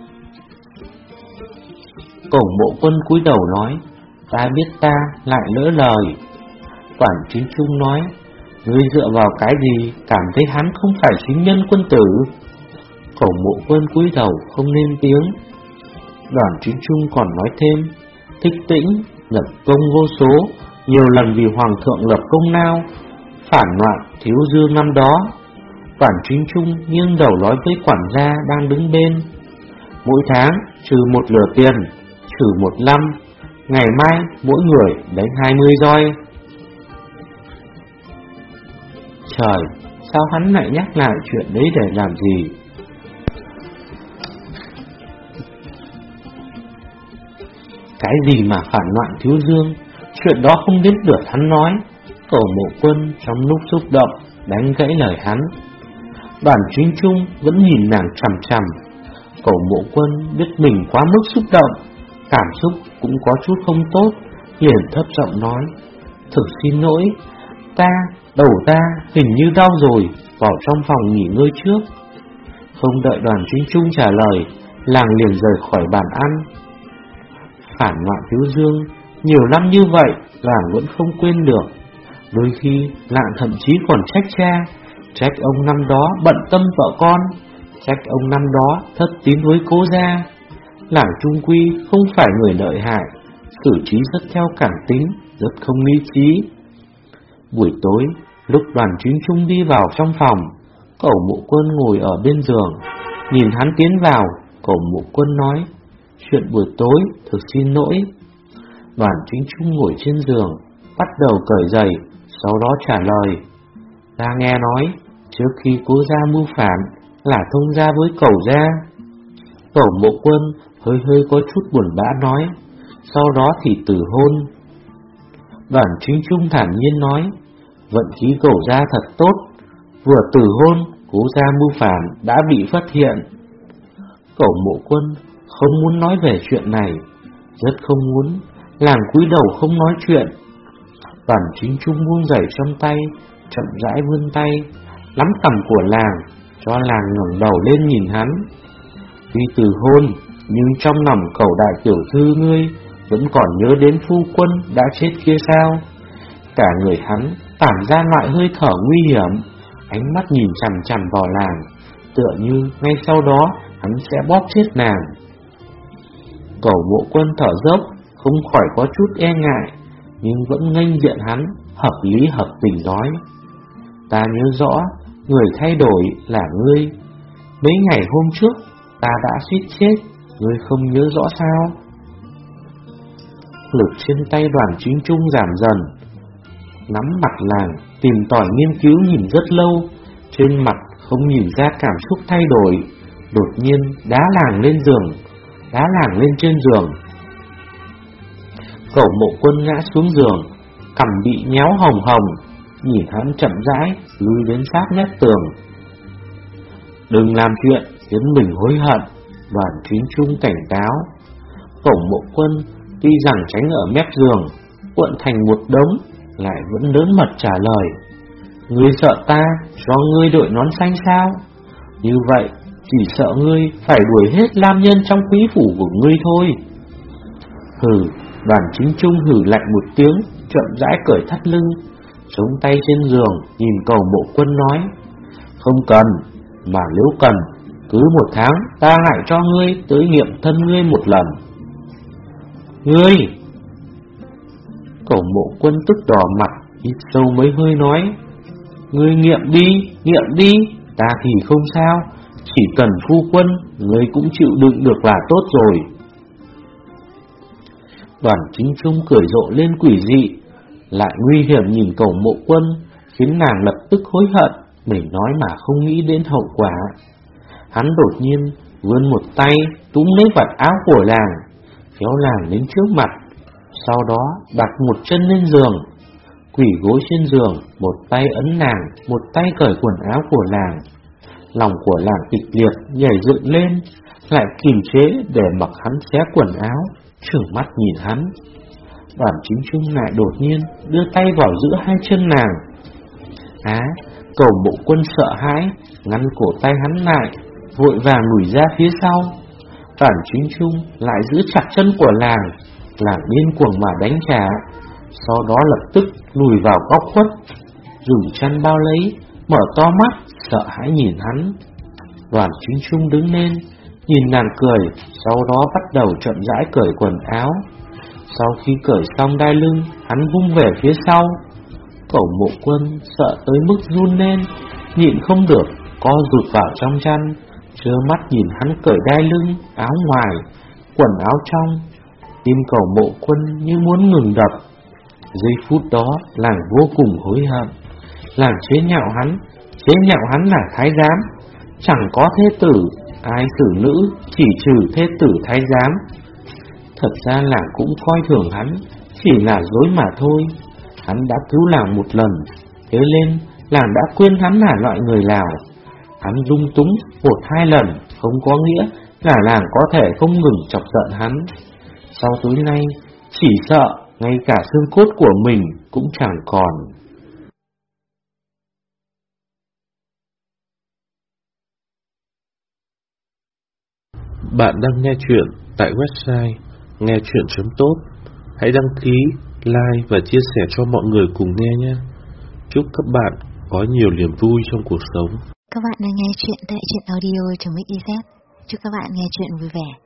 Cổ Mộ Quân cúi đầu nói: ta biết ta lại lỡ lời. Đoàn Chính Trung nói: ngươi dựa vào cái gì cảm thấy hắn không phải chính nhân quân tử? Cổ Mộ Quân cúi đầu không lên tiếng. Đoàn Chính Trung còn nói thêm: Thích Tĩnh lập công vô số, nhiều lần vì hoàng thượng lập công lao, phản loạn Thiếu Dương năm đó. Đoàn Chính Trung nghiêng đầu nói với quản gia đang đứng bên: mỗi tháng trừ một lửa tiền, trừ một năm, ngày mai mỗi người đánh hai mươi roi. Trời, sao hắn lại nhắc lại chuyện đấy để làm gì? Cái gì mà phản loạn Thiếu Dương, chuyện đó không đến lượt hắn nói. Cổ Mộ Quân trong lúc xúc động đánh gãy lời hắn. Đoàn Chính Trung vẫn nhìn nàng chằm chằm. Cổ Mộ Quân biết mình quá mức xúc động, cảm xúc cũng có chút không tốt, liền thấp giọng nói: thực xin lỗi, ta, đầu ta hình như đau rồi, vào trong phòng nghỉ ngơi trước. Không đợi Đoàn Chính Trung trả lời, nàng liền rời khỏi bàn ăn. Phản loạn Thiếu Dương nhiều năm như vậy, nàng vẫn không quên được. Đôi khi nàng thậm chí còn trách cha, trách ông năm đó bận tâm vợ con, trách ông năm đó thất tín với cố gia. Làng trung quy không phải người lợi hại, xử trí rất theo cảm tính, rất không lý trí. Buổi tối, lúc Đoàn Chính Trung đi vào trong phòng, Cẩu Mộ Quân ngồi ở bên giường. Nhìn hắn tiến vào, Cẩu Mộ Quân nói: "Chuyện buổi tối, thực xin lỗi." Đoàn Chính Trung ngồi trên giường, bắt đầu cởi giày, sau đó trả lời: "Ta nghe nói, trước khi Cố gia mưu phản là Thông gia với Cẩu gia." Cẩu Mộ Quân hơi hơi có chút buồn bã nói: "Sau đó thì từ hôn." Đoàn Chính Trung thản nhiên nói: "Vận khí Cẩu gia thật tốt, vừa từ hôn, Cố gia mưu phản đã bị phát hiện." Cẩu Mộ Quân không muốn nói về chuyện này, rất không muốn, làng cúi đầu không nói chuyện. Đoàn Chính Trung buông giày trong tay, chậm rãi vươn tay, nắm cằm của làng, cho làng ngẩng đầu lên nhìn hắn. "Tuy từ hôn, nhưng trong lòng Cẩu đại tiểu thư ngươi vẫn còn nhớ đến phu quân đã chết kia sao?" Cả người hắn tản ra loại hơi thở nguy hiểm, ánh mắt nhìn chằm chằm vào làng, tựa như ngay sau đó hắn sẽ bóp chết nàng. Cẩu Mộ Quân thở dốc, không khỏi có chút e ngại, nhưng vẫn nghênh diện hắn, hợp lý hợp tình nói: "Ta nhớ rõ, người thay đổi là ngươi. Mấy ngày hôm trước, ta đã suýt chết, ngươi không nhớ rõ sao?" Lực trên tay Đoàn Chính Trung giảm dần, nắm mặt làng, tìm tòi nghiên cứu nhìn rất lâu, trên mặt không nhìn ra cảm xúc thay đổi. Đột nhiên đá làng lên giường, đá làng lên trên giường. Cẩu Mộ Quân ngã xuống giường, cằm bị nhéo hồng hồng, nhìn hắn chậm rãi lùi đến sát mép tường. "Đừng làm chuyện khiến mình hối hận," Đoàn Chính Trung cảnh cáo. Cẩu Mộ Quân tuy rằng tránh ở mép giường, cuộn thành một đống, lại vẫn lớn mật trả lời: "Ngươi sợ ta cho ngươi đội nón xanh sao? Như vậy chỉ sợ ngươi phải đuổi hết nam nhân trong quý phủ của ngươi thôi." Hừ. Đoàn Chính Trung hừ lạnh một tiếng, chậm rãi cởi thắt lưng, chống tay trên giường, nhìn Cẩu Mộ Quân nói: "Không cần, mà nếu cần, cứ một tháng ta lại cho ngươi tới nghiệm thân ngươi một lần." "Ngươi!" Cẩu Mộ Quân tức đỏ mặt, hít sâu mấy hơi nói: "Ngươi nghiệm đi, nghiệm đi, ta thì không sao, chỉ cần phu quân, ngươi cũng chịu đựng được là tốt rồi." Đoàn Chính Trung cười rộ lên quỷ dị, lại nguy hiểm nhìn Cẩu Mộ Quân, khiến nàng lập tức hối hận, mình nói mà không nghĩ đến hậu quả. Hắn đột nhiên vươn một tay túm lấy vạt áo của làng, kéo làng đến trước mặt, sau đó đặt một chân lên giường, quỳ gối trên giường, một tay ấn nàng, một tay cởi quần áo của làng. Lòng của làng kịch liệt nhảy dựng lên, lại kìm chế để mặc hắn xé quần áo, trừng mắt nhìn hắn. Đoàn Chính Trung lại đột nhiên đưa tay vào giữa hai chân nàng. Á, Cẩu Mộ Quân sợ hãi, ngăn cổ tay hắn lại, vội vàng lùi ra phía sau. Đoàn Chính Trung lại giữ chặt chân của làng, làng điên cuồng mà đánh trả, sau đó lập tức lùi vào góc khuất, dùng chăn bao lấy, mở to mắt, sợ hãi nhìn hắn. Đoàn Chính Trung đứng lên, nhìn nàng cười, sau đó bắt đầu chậm rãi cởi quần áo. Sau khi cởi xong đai lưng, hắn vung về phía sau. Cẩu Mộ Quân sợ tới mức run lên, nhịn không được, co rụt vào trong chăn, trơ mắt nhìn hắn cởi đai lưng, áo ngoài, quần áo trong. Tim Cẩu Mộ Quân như muốn ngừng đập. Giây phút đó, làng vô cùng hối hận. Làng chế nhạo hắn, chế nhạo hắn là thái giám, chẳng có thế tử, ai xử nữ, chỉ trừ thế tử thái giám. Thật ra làng cũng coi thường hắn, chỉ là dối mà thôi. Hắn đã cứu làng một lần, thế nên làng đã quên hắn là loại người nào. Hắn dung túng một hai lần, không có nghĩa là làng có thể không ngừng chọc giận hắn. Sau tối nay, chỉ sợ ngay cả xương cốt của mình cũng chẳng còn. Bạn đang nghe chuyện tại website nghe chuyện chấm tốt. Hãy đăng ký, like và chia sẻ cho mọi người cùng nghe nhé. Chúc các bạn có nhiều niềm vui trong cuộc sống. Các bạn đang nghe chuyện tại truyện audio chấm xyz. Chúc các bạn nghe chuyện vui vẻ.